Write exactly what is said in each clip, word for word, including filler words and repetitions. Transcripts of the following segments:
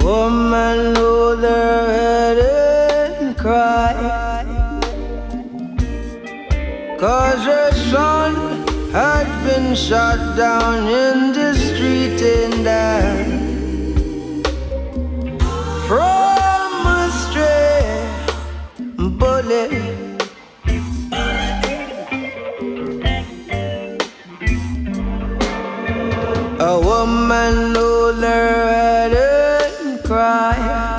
Woman hold her head and cry, 'cause her son had been shot down in the street and died from a stray bullet. A woman hold her head and cry,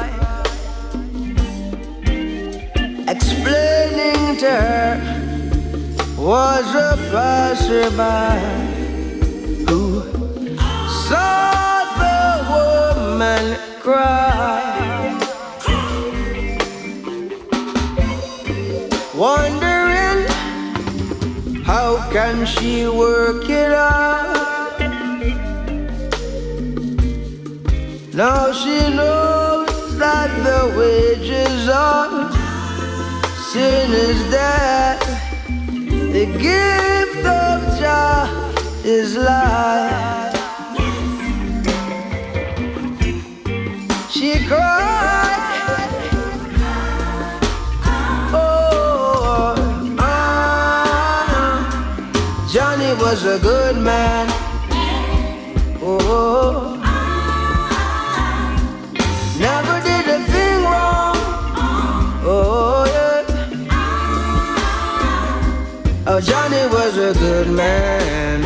explaining to her was a passerby who saw the woman cry, wondering how can she work it out. Now she knows that the wages of sin is death. The gift of Jah is life. She cried, oh, ah, Johnny was a good man. Oh, never did a thing wrong. Oh, yeah. Oh, Johnny was a good man.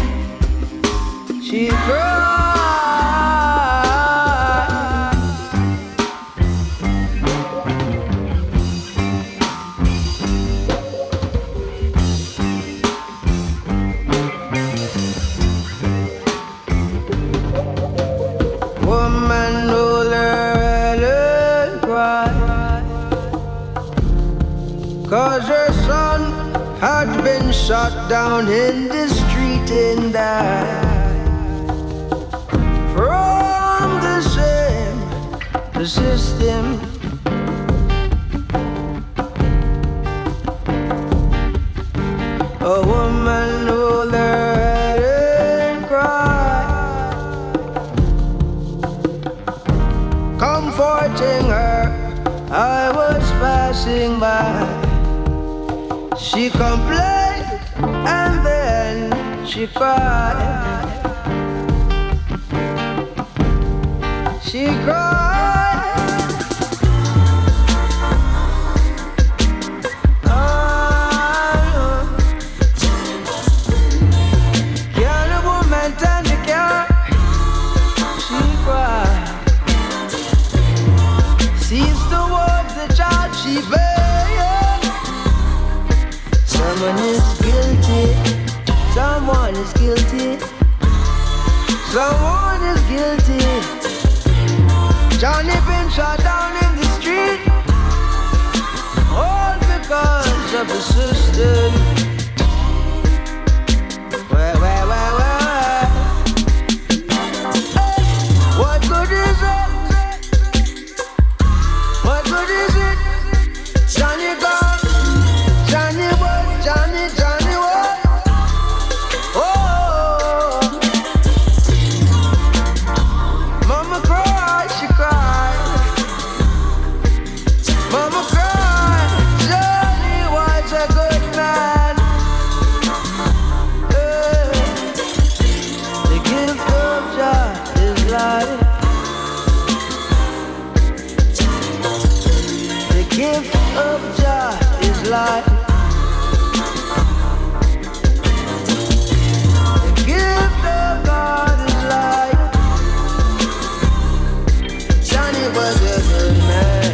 She cried. Woman hold her head and cry, 'cause her son had been shot down in the street and died from the same the system. A woman hold her head and cry, comforting her. I was passing by. She complained and then she cried. She cried. Oh, can a woman tend the car? She cried. Sees towards the child she bears. Someone is guilty, someone is guilty, someone is guilty. Johnny been shot down in the street, all because of the system. Where, where, where, where? Hey, what good is it? What good is it? Johnny gone. Johnny what? Johnny, Johnny what? Oh, Mama cried, she cried. Mama cried. Johnny was a good man. Hey, the gift of Jah is life. The gift of Jah is life. Gift of God is life. Johnny was a good man.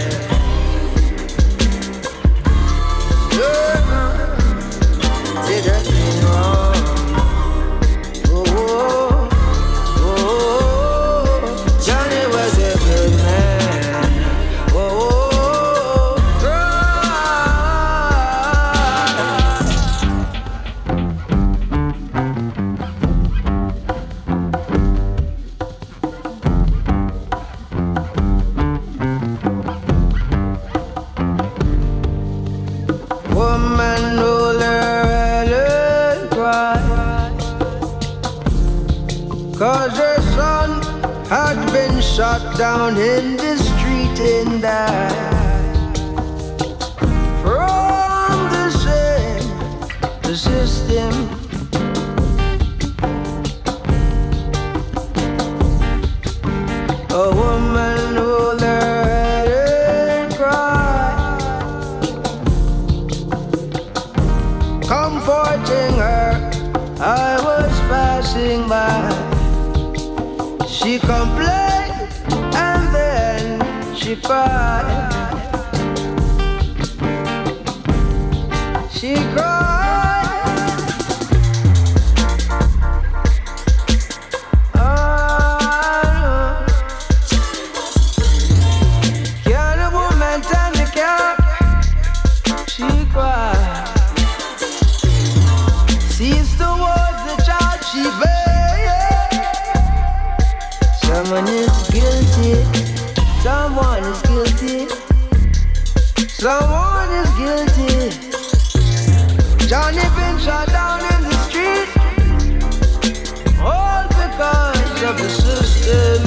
Good man. Did nothing wrong. Oh, oh, oh. Johnny was a good man. Oh, oh, woman hold her head and cry, 'cause her son had been shot shot down in the street and died from the same the system. A woman who let her cry, comforting her, I was passing by. She complained and then she cried. She cried. Oh, can a woman tend the cat? She cried. Sees towards the child she bears. Someone is guilty. Someone is guilty. Someone is guilty. Johnny been shot down in the street, all because of the system.